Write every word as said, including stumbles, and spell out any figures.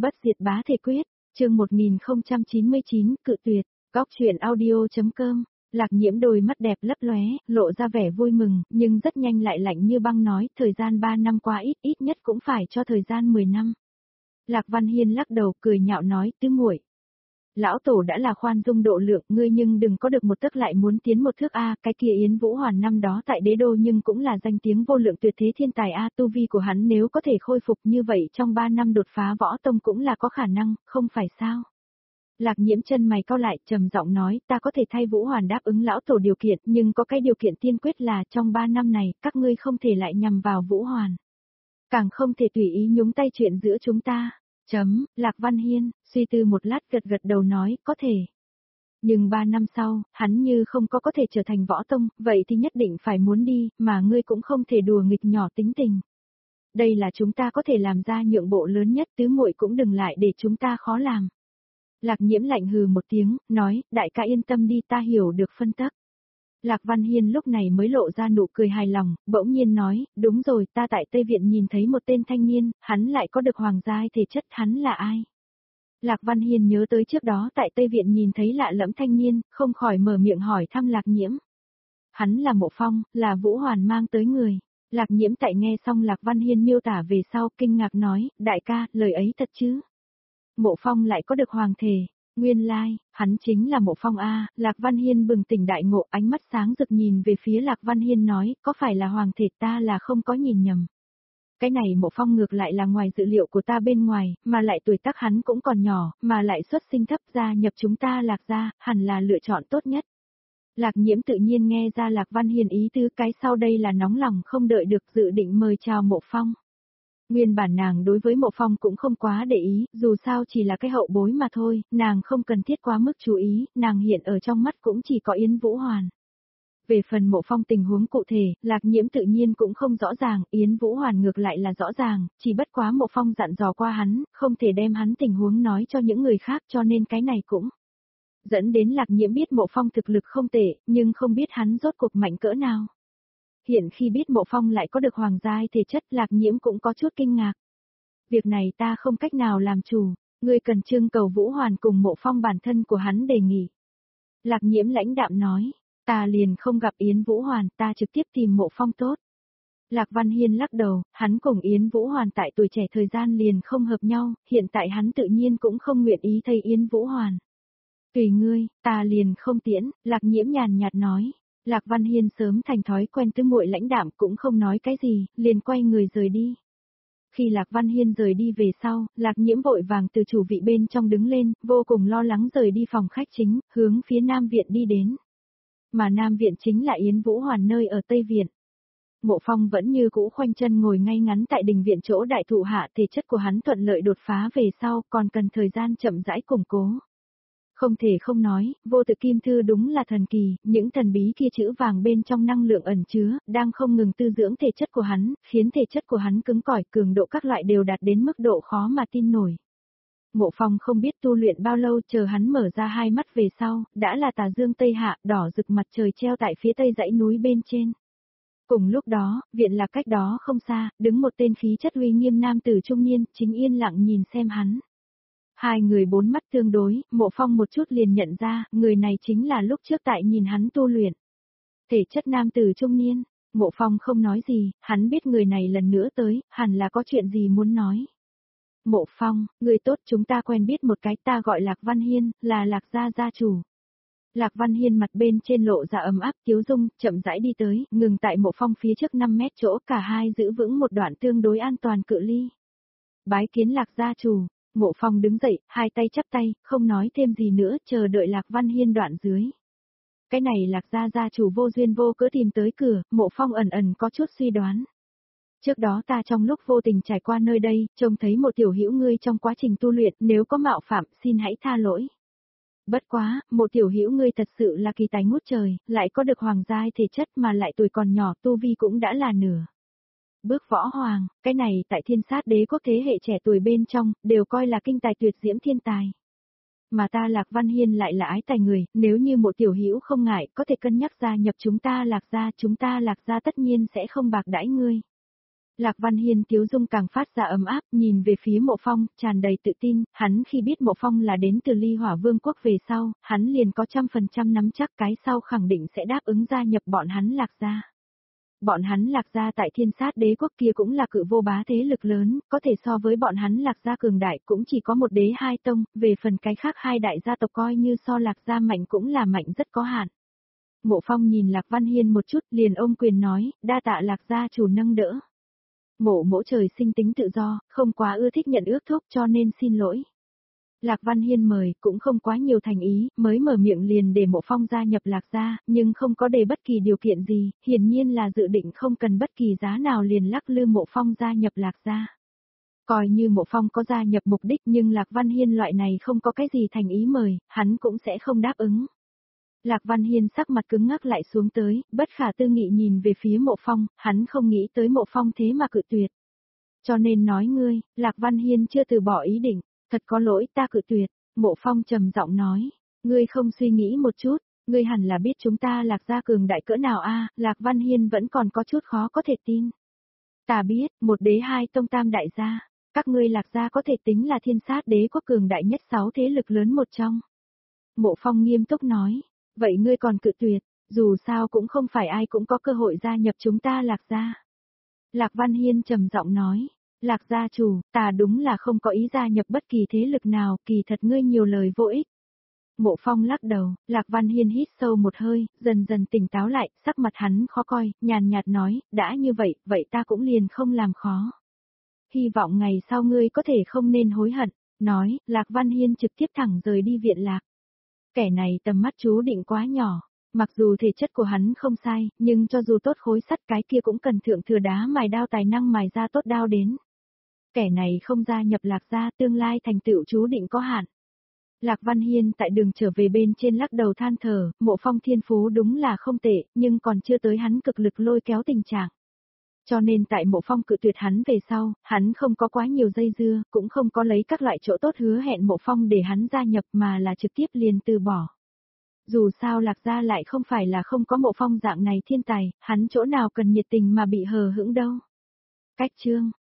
Bất diệt bá thể quyết, chương một nghìn không trăm chín mươi chín, cự tuyệt, góc truyện audio.com. Lạc Nhiễm đôi mắt đẹp lấp lóe, lộ ra vẻ vui mừng, nhưng rất nhanh lại lạnh như băng nói, thời gian ba năm qua ít, ít nhất cũng phải cho thời gian mười năm. Lạc Văn Hiên lắc đầu cười nhạo nói, tứ muội, lão tổ đã là khoan dung độ lượng, ngươi nhưng đừng có được một tấc lại muốn tiến một thước a, cái kia Yến Vũ Hoàn năm đó tại đế đô nhưng cũng là danh tiếng vô lượng tuyệt thế thiên tài a, tu vi của hắn nếu có thể khôi phục như vậy trong ba năm đột phá võ tông cũng là có khả năng, không phải sao? Lạc Nhiễm chân mày cau lại, trầm giọng nói, ta có thể thay Vũ Hoàn đáp ứng lão tổ điều kiện, nhưng có cái điều kiện tiên quyết là trong ba năm này, các ngươi không thể lại nhằm vào Vũ Hoàn. Càng không thể tùy ý nhúng tay chuyện giữa chúng ta. Chấm, Lạc Văn Hiên, suy tư một lát gật gật đầu nói, có thể. Nhưng ba năm sau, hắn như không có có thể trở thành võ tông, vậy thì nhất định phải muốn đi, mà ngươi cũng không thể đùa nghịch nhỏ tính tình. Đây là chúng ta có thể làm ra nhượng bộ lớn nhất, tứ muội cũng đừng lại để chúng ta khó làm. Lạc Nhiễm lạnh hừ một tiếng, nói, đại ca yên tâm đi, ta hiểu được phân tắc. Lạc Văn Hiên lúc này mới lộ ra nụ cười hài lòng, bỗng nhiên nói, đúng rồi, ta tại Tây Viện nhìn thấy một tên thanh niên, hắn lại có được hoàng giai thể chất, hắn là ai? Lạc Văn Hiên nhớ tới trước đó tại Tây Viện nhìn thấy lạ lẫm thanh niên, không khỏi mở miệng hỏi thăm Lạc Nhiễm. Hắn là Mộ Phong, là Vũ Hoàn mang tới người. Lạc Nhiễm tại nghe xong Lạc Văn Hiên miêu tả về sau, kinh ngạc nói, đại ca, lời ấy thật chứ? Mộ Phong lại có được hoàng thể. Nguyên lai, hắn chính là Mộ Phong a. Lạc Văn Hiên bừng tỉnh đại ngộ, ánh mắt sáng rực nhìn về phía Lạc Văn Hiên nói, có phải là hoàng thể, ta là không có nhìn nhầm. Cái này Mộ Phong ngược lại là ngoài dự liệu của ta bên ngoài, mà lại tuổi tác hắn cũng còn nhỏ, mà lại xuất sinh thấp, gia nhập chúng ta Lạc gia, hẳn là lựa chọn tốt nhất. Lạc Nhiễm tự nhiên nghe ra Lạc Văn Hiên ý tứ, cái sau đây là nóng lòng không đợi được dự định mời chào Mộ Phong. Nguyên bản nàng đối với Mộ Phong cũng không quá để ý, dù sao chỉ là cái hậu bối mà thôi, nàng không cần thiết quá mức chú ý, nàng hiện ở trong mắt cũng chỉ có Yến Vũ Hoàn. Về phần Mộ Phong tình huống cụ thể, Lạc Nhiễm tự nhiên cũng không rõ ràng, Yến Vũ Hoàn ngược lại là rõ ràng, chỉ bất quá Mộ Phong dặn dò qua hắn, không thể đem hắn tình huống nói cho những người khác, cho nên cái này cũng dẫn đến Lạc Nhiễm biết Mộ Phong thực lực không tệ, nhưng không biết hắn rốt cuộc mạnh cỡ nào. Hiện khi biết Mộ Phong lại có được hoàng giai thể chất, Lạc Nhiễm cũng có chút kinh ngạc. Việc này ta không cách nào làm chủ, ngươi cần trưng cầu Vũ Hoàn cùng Mộ Phong bản thân của hắn đề nghị. Lạc Nhiễm lãnh đạm nói, ta liền không gặp Yến Vũ Hoàn, ta trực tiếp tìm Mộ Phong tốt. Lạc Văn Hiên lắc đầu, hắn cùng Yến Vũ Hoàn tại tuổi trẻ thời gian liền không hợp nhau, hiện tại hắn tự nhiên cũng không nguyện ý thay Yến Vũ Hoàn. Tùy ngươi, ta liền không tiễn, Lạc Nhiễm nhàn nhạt nói. Lạc Văn Hiên sớm thành thói quen tứ muội lãnh đạm cũng không nói cái gì, liền quay người rời đi. Khi Lạc Văn Hiên rời đi về sau, Lạc Nhiễm vội vàng từ chủ vị bên trong đứng lên, vô cùng lo lắng rời đi phòng khách chính, hướng phía Nam Viện đi đến. Mà Nam Viện chính là Yến Vũ Hoàn nơi ở Tây Viện. Mộ Phong vẫn như cũ khoanh chân ngồi ngay ngắn tại đình viện chỗ đại thụ hạ, thể chất của hắn thuận lợi đột phá về sau, còn cần thời gian chậm rãi củng cố. Không thể không nói, vô tự kim thư đúng là thần kỳ, những thần bí kia chữ vàng bên trong năng lượng ẩn chứa, đang không ngừng tư dưỡng thể chất của hắn, khiến thể chất của hắn cứng cỏi, cường độ các loại đều đạt đến mức độ khó mà tin nổi. Mộ Phong không biết tu luyện bao lâu, chờ hắn mở ra hai mắt về sau, đã là tà dương tây hạ, đỏ rực mặt trời treo tại phía tây dãy núi bên trên. Cùng lúc đó, viện lạc cách đó không xa, đứng một tên khí chất uy nghiêm nam tử trung niên, chính yên lặng nhìn xem hắn. Hai người bốn mắt tương đối, Mộ Phong một chút liền nhận ra, người này chính là lúc trước tại nhìn hắn tu luyện. Thể chất nam tử trung niên, Mộ Phong không nói gì, hắn biết người này lần nữa tới, hẳn là có chuyện gì muốn nói. Mộ Phong, người tốt, chúng ta quen biết một cái, ta gọi Lạc Văn Hiên, là Lạc gia gia chủ. Lạc Văn Hiên mặt bên trên lộ ra ấm áp tiếu dung, chậm rãi đi tới, ngừng tại Mộ Phong phía trước năm mét chỗ, cả hai giữ vững một đoạn tương đối an toàn cự ly. Bái kiến Lạc gia chủ. Mộ Phong đứng dậy, hai tay chắp tay, không nói thêm gì nữa, chờ đợi Lạc Văn Hiên đoạn dưới. Cái này Lạc gia gia chủ vô duyên vô cớ tìm tới cửa, Mộ Phong ẩn ẩn có chút suy đoán. Trước đó ta trong lúc vô tình trải qua nơi đây, trông thấy một tiểu hữu ngươi trong quá trình tu luyện, nếu có mạo phạm, xin hãy tha lỗi. Bất quá, một tiểu hữu ngươi thật sự là kỳ tài ngút trời, lại có được hoàng giai thể chất mà lại tuổi còn nhỏ, tu vi cũng đã là nửa. Bước võ hoàng, cái này tại Thiên Sát Đế quốc thế hệ trẻ tuổi bên trong, đều coi là kinh tài tuyệt diễm thiên tài. Mà ta Lạc Văn Hiên lại là ái tài người, nếu như một tiểu hữu không ngại, có thể cân nhắc gia nhập chúng ta Lạc gia, chúng ta Lạc gia tất nhiên sẽ không bạc đãi ngươi. Lạc Văn Hiên tiếu dung càng phát ra ấm áp, nhìn về phía Mộ Phong, tràn đầy tự tin, hắn khi biết Mộ Phong là đến từ Ly Hỏa Vương quốc về sau, hắn liền có trăm phần trăm nắm chắc cái sau khẳng định sẽ đáp ứng gia nhập bọn hắn Lạc gia. Bọn hắn Lạc gia tại Thiên Sát Đế quốc kia cũng là cự vô bá thế lực lớn, có thể so với bọn hắn Lạc gia cường đại cũng chỉ có một đế hai tông, về phần cái khác hai đại gia tộc coi như so Lạc gia mạnh cũng là mạnh rất có hạn. Mộ Phong nhìn Lạc Văn Hiên một chút, liền ôm quyền nói, đa tạ Lạc gia chủ nâng đỡ. Mộ mỗ trời sinh tính tự do, không quá ưa thích nhận ước thúc cho nên xin lỗi. Lạc Văn Hiên mời, cũng không quá nhiều thành ý, mới mở miệng liền để Mộ Phong gia nhập Lạc gia, nhưng không có đề bất kỳ điều kiện gì, hiển nhiên là dự định không cần bất kỳ giá nào liền lắc lư Mộ Phong gia nhập Lạc gia. Coi như Mộ Phong có gia nhập mục đích nhưng Lạc Văn Hiên loại này không có cái gì thành ý mời, hắn cũng sẽ không đáp ứng. Lạc Văn Hiên sắc mặt cứng ngắc lại xuống tới, bất khả tư nghị nhìn về phía Mộ Phong, hắn không nghĩ tới Mộ Phong thế mà cự tuyệt. Cho nên nói ngươi, Lạc Văn Hiên chưa từ bỏ ý định, thật có lỗi ta cự tuyệt, Mộ Phong trầm giọng nói, ngươi không suy nghĩ một chút, ngươi hẳn là biết chúng ta Lạc gia cường đại cỡ nào a, Lạc Văn Hiên vẫn còn có chút khó có thể tin. Ta biết, một đế hai tông tam đại gia, các ngươi Lạc gia có thể tính là Thiên Sát Đế quốc cường đại nhất sáu thế lực lớn một trong. Mộ Phong nghiêm túc nói. Vậy ngươi còn cự tuyệt, dù sao cũng không phải ai cũng có cơ hội gia nhập chúng ta Lạc gia. Lạc Văn Hiên trầm giọng nói, Lạc gia chủ, ta đúng là không có ý gia nhập bất kỳ thế lực nào, kỳ thật ngươi nhiều lời vô ích. Mộ Phong lắc đầu, Lạc Văn Hiên hít sâu một hơi, dần dần tỉnh táo lại, sắc mặt hắn khó coi, nhàn nhạt nói, đã như vậy, vậy ta cũng liền không làm khó. Hy vọng ngày sau ngươi có thể không nên hối hận, nói, Lạc Văn Hiên trực tiếp thẳng rời đi viện Lạc. Kẻ này tầm mắt chú định quá nhỏ, mặc dù thể chất của hắn không sai, nhưng cho dù tốt khối sắt cái kia cũng cần thượng thừa đá mài đao tài năng mài ra tốt đao đến. Kẻ này không gia nhập Lạc gia tương lai thành tựu chú định có hạn. Lạc Văn Hiên tại đường trở về bên trên lắc đầu than thở, Mộ Phong thiên phú đúng là không tệ, nhưng còn chưa tới hắn cực lực lôi kéo tình trạng. Cho nên tại Mộ Phong cự tuyệt hắn về sau, hắn không có quá nhiều dây dưa, cũng không có lấy các loại chỗ tốt hứa hẹn Mộ Phong để hắn gia nhập mà là trực tiếp liền từ bỏ. Dù sao Lạc gia lại không phải là không có Mộ Phong dạng này thiên tài, hắn chỗ nào cần nhiệt tình mà bị hờ hững đâu. Cách chương